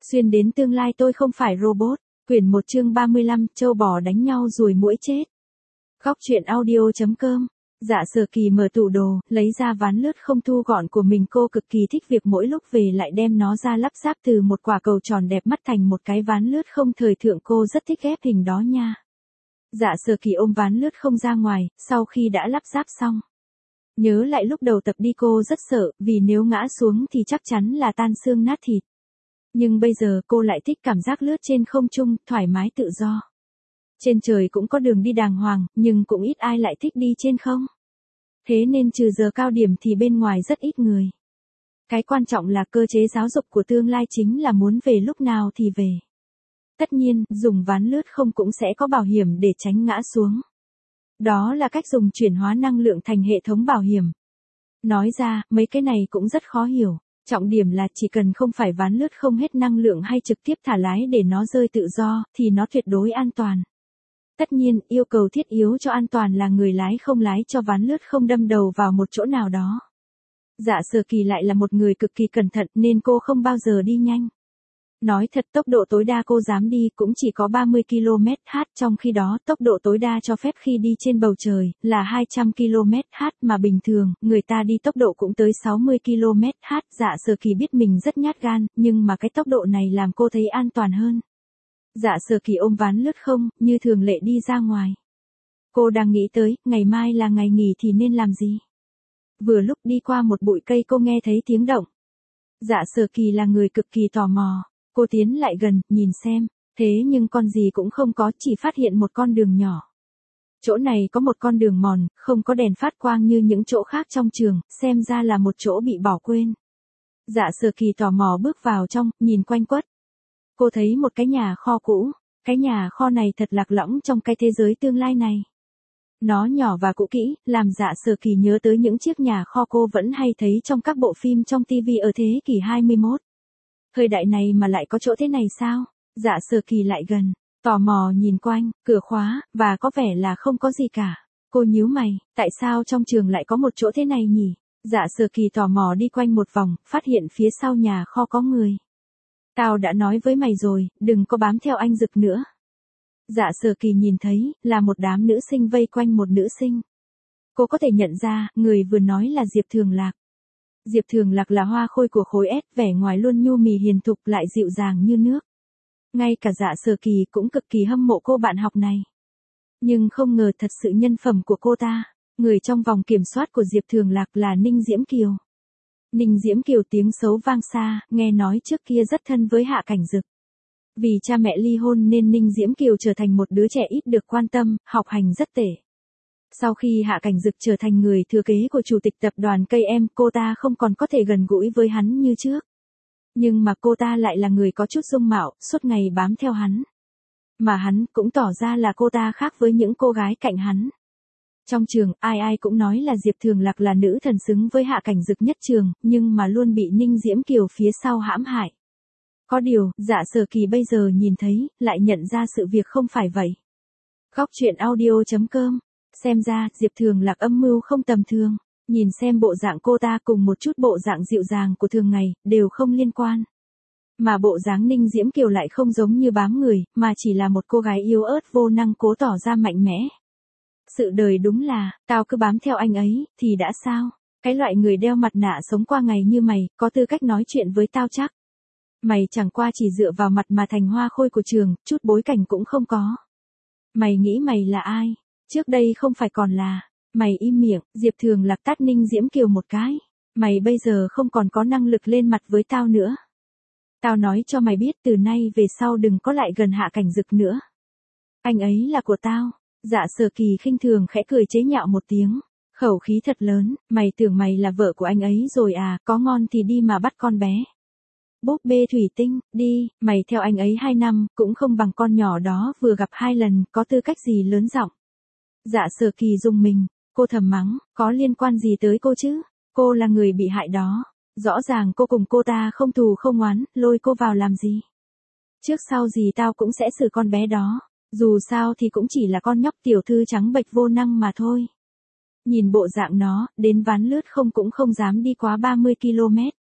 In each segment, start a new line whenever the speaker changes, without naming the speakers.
Xuyên đến tương lai tôi không phải robot. Quyển 1 chương 35, trâu bò đánh nhau ruồi muỗi chết. Góc truyện audio.com. Dạ Sở Kỳ mở tủ đồ, lấy ra ván lướt không thu gọn của mình. Cô cực kỳ thích việc mỗi lúc về lại đem nó ra lắp ráp từ một quả cầu tròn đẹp mắt thành một cái ván lướt không thời thượng. Cô rất thích ghép hình đó nha. Dạ Sở Kỳ ôm ván lướt không ra ngoài, sau khi đã lắp ráp xong. Nhớ lại lúc đầu tập đi cô rất sợ, vì nếu ngã xuống thì chắc chắn là tan xương nát thịt. Nhưng bây giờ cô lại thích cảm giác lướt trên không trung, thoải mái tự do. Trên trời cũng có đường đi đàng hoàng, nhưng cũng ít ai lại thích đi trên không. Thế nên trừ giờ cao điểm thì bên ngoài rất ít người. Cái quan trọng là cơ chế giáo dục của tương lai chính là muốn về lúc nào thì về. Tất nhiên, dùng ván lướt không cũng sẽ có bảo hiểm để tránh ngã xuống. Đó là cách dùng chuyển hóa năng lượng thành hệ thống bảo hiểm. Nói ra, mấy cái này cũng rất khó hiểu. Trọng điểm là chỉ cần không phải ván lướt không hết năng lượng hay trực tiếp thả lái để nó rơi tự do, thì nó tuyệt đối an toàn. Tất nhiên, yêu cầu thiết yếu cho an toàn là người lái không lái cho ván lướt không đâm đầu vào một chỗ nào đó. Dạ Sở Kỳ lại là một người cực kỳ cẩn thận nên cô không bao giờ đi nhanh. Nói thật, tốc độ tối đa cô dám đi cũng chỉ có 30 km/h, trong khi đó tốc độ tối đa cho phép khi đi trên bầu trời là 200 km/h, mà bình thường người ta đi tốc độ cũng tới 60 km/h. Dạ Sở Kỳ biết mình rất nhát gan, nhưng mà cái tốc độ này làm cô thấy an toàn hơn. Dạ Sở Kỳ ôm ván lướt không, như thường lệ đi ra ngoài. Cô đang nghĩ tới, ngày mai là ngày nghỉ thì nên làm gì. Vừa lúc đi qua một bụi cây cô nghe thấy tiếng động. Dạ Sở Kỳ là người cực kỳ tò mò. Cô tiến lại gần, nhìn xem, thế nhưng con gì cũng không có, chỉ phát hiện một con đường nhỏ. Chỗ này có một con đường mòn, không có đèn phát quang như những chỗ khác trong trường, xem ra là một chỗ bị bỏ quên. Dạ Sở Kỳ tò mò bước vào trong, nhìn quanh quất. Cô thấy một cái nhà kho cũ, cái nhà kho này thật lạc lõng trong cái thế giới tương lai này. Nó nhỏ và cũ kỹ, làm Dạ Sở Kỳ nhớ tới những chiếc nhà kho cô vẫn hay thấy trong các bộ phim trong TV ở thế kỷ 21. Thời đại này mà lại có chỗ thế này sao? Dạ Sở Kỳ lại gần, tò mò nhìn quanh, cửa khóa, và có vẻ là không có gì cả. Cô nhíu mày, tại sao trong trường lại có một chỗ thế này nhỉ? Dạ Sở Kỳ tò mò đi quanh một vòng, phát hiện phía sau nhà kho có người. Tao đã nói với mày rồi, đừng có bám theo anh Dực nữa. Dạ Sở Kỳ nhìn thấy, là một đám nữ sinh vây quanh một nữ sinh. Cô có thể nhận ra, người vừa nói là Diệp Thường Lạc. Diệp Thường Lạc là hoa khôi của khối S, vẻ ngoài luôn nhu mì hiền thục lại dịu dàng như nước. Ngay cả Dạ Sở Kỳ cũng cực kỳ hâm mộ cô bạn học này. Nhưng không ngờ thật sự nhân phẩm của cô ta, người trong vòng kiểm soát của Diệp Thường Lạc là Ninh Diễm Kiều. Ninh Diễm Kiều tiếng xấu vang xa, nghe nói trước kia rất thân với Hạ Cảnh Dực. Vì cha mẹ ly hôn nên Ninh Diễm Kiều trở thành một đứa trẻ ít được quan tâm, học hành rất tệ. Sau khi Hạ Cảnh Dực trở thành người thừa kế của chủ tịch tập đoàn cây em, cô ta không còn có thể gần gũi với hắn như trước. Nhưng mà cô ta lại là người có chút dung mạo, suốt ngày bám theo hắn. Mà hắn cũng tỏ ra là cô ta khác với những cô gái cạnh hắn. Trong trường, ai ai cũng nói là Diệp Thường Lạc là nữ thần xứng với Hạ Cảnh Dực nhất trường, nhưng mà luôn bị Ninh Diễm Kiều phía sau hãm hại. Có điều, Dạ Sở Kỳ bây giờ nhìn thấy, lại nhận ra sự việc không phải vậy. Góc truyện audio.com. Xem ra, Diệp Thường Lạc âm mưu không tầm thường. Nhìn xem bộ dạng cô ta cùng một chút bộ dạng dịu dàng của thường ngày, đều không liên quan. Mà bộ dáng Ninh Diễm Kiều lại không giống như bám người, mà chỉ là một cô gái yếu ớt vô năng cố tỏ ra mạnh mẽ. Sự đời đúng là, tao cứ bám theo anh ấy, thì đã sao? Cái loại người đeo mặt nạ sống qua ngày như mày, có tư cách nói chuyện với tao chắc. Mày chẳng qua chỉ dựa vào mặt mà thành hoa khôi của trường, chút bối cảnh cũng không có. Mày nghĩ mày là ai? Trước đây không phải còn là, mày im miệng. Diệp Thường Lạc tát Ninh Diễm Kiều một cái. Mày bây giờ không còn có năng lực lên mặt với tao nữa. Tao nói cho mày biết từ nay về sau đừng có lại gần Hạ Cảnh Dực nữa. Anh ấy là của tao. Dạ Sở Kỳ khinh thường khẽ cười chế nhạo một tiếng. Khẩu khí thật lớn, mày tưởng mày là vợ của anh ấy rồi à, có ngon thì đi mà bắt con bé. Búp bê thủy tinh, đi, mày theo anh ấy 2 năm, cũng không bằng con nhỏ đó vừa gặp 2 lần, có tư cách gì lớn giọng. Dạ Sở Kỳ rùng mình, cô thầm mắng, có liên quan gì tới cô chứ? Cô là người bị hại đó. Rõ ràng cô cùng cô ta không thù không oán, lôi cô vào làm gì? Trước sau gì tao cũng sẽ xử con bé đó. Dù sao thì cũng chỉ là con nhóc tiểu thư trắng bệch vô năng mà thôi. Nhìn bộ dạng nó, đến ván lướt không cũng không dám đi quá 30 km.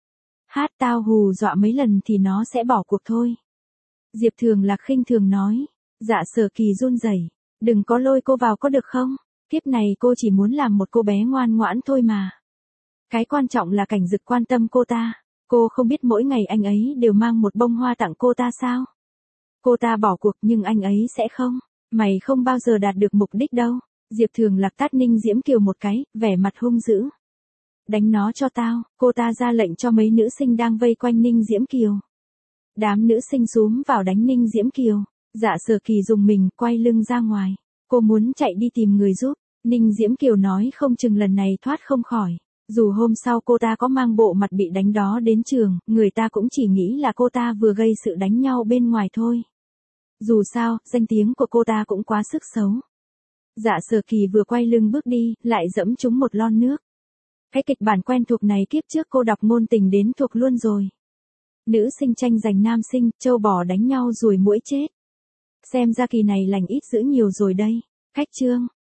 Hát tao hù dọa mấy lần thì nó sẽ bỏ cuộc thôi. Diệp Thường Lạc khinh thường nói. Dạ Sở Kỳ run rẩy. Đừng có lôi cô vào có được không? Kiếp này cô chỉ muốn làm một cô bé ngoan ngoãn thôi mà. Cái quan trọng là Cảnh Dực quan tâm cô ta. Cô không biết mỗi ngày anh ấy đều mang một bông hoa tặng cô ta sao? Cô ta bỏ cuộc nhưng anh ấy sẽ không. Mày không bao giờ đạt được mục đích đâu. Diệp Thường Lạc tát Ninh Diễm Kiều một cái, vẻ mặt hung dữ. Đánh nó cho tao, cô ta ra lệnh cho mấy nữ sinh đang vây quanh Ninh Diễm Kiều. Đám nữ sinh xúm vào đánh Ninh Diễm Kiều. Dạ Sở Kỳ dùng mình, quay lưng ra ngoài. Cô muốn chạy đi tìm người giúp. Ninh Diễm Kiều nói không chừng lần này thoát không khỏi. Dù hôm sau cô ta có mang bộ mặt bị đánh đó đến trường, người ta cũng chỉ nghĩ là cô ta vừa gây sự đánh nhau bên ngoài thôi. Dù sao, danh tiếng của cô ta cũng quá sức xấu. Dạ Sở Kỳ vừa quay lưng bước đi, lại dẫm trúng một lon nước. Cái kịch bản quen thuộc này kiếp trước cô đọc ngôn tình đến thuộc luôn rồi. Nữ sinh tranh giành nam sinh, trâu bò đánh nhau ruồi muỗi chết. Xem ra kỳ này lành ít dữ nhiều rồi đây. Khách chương.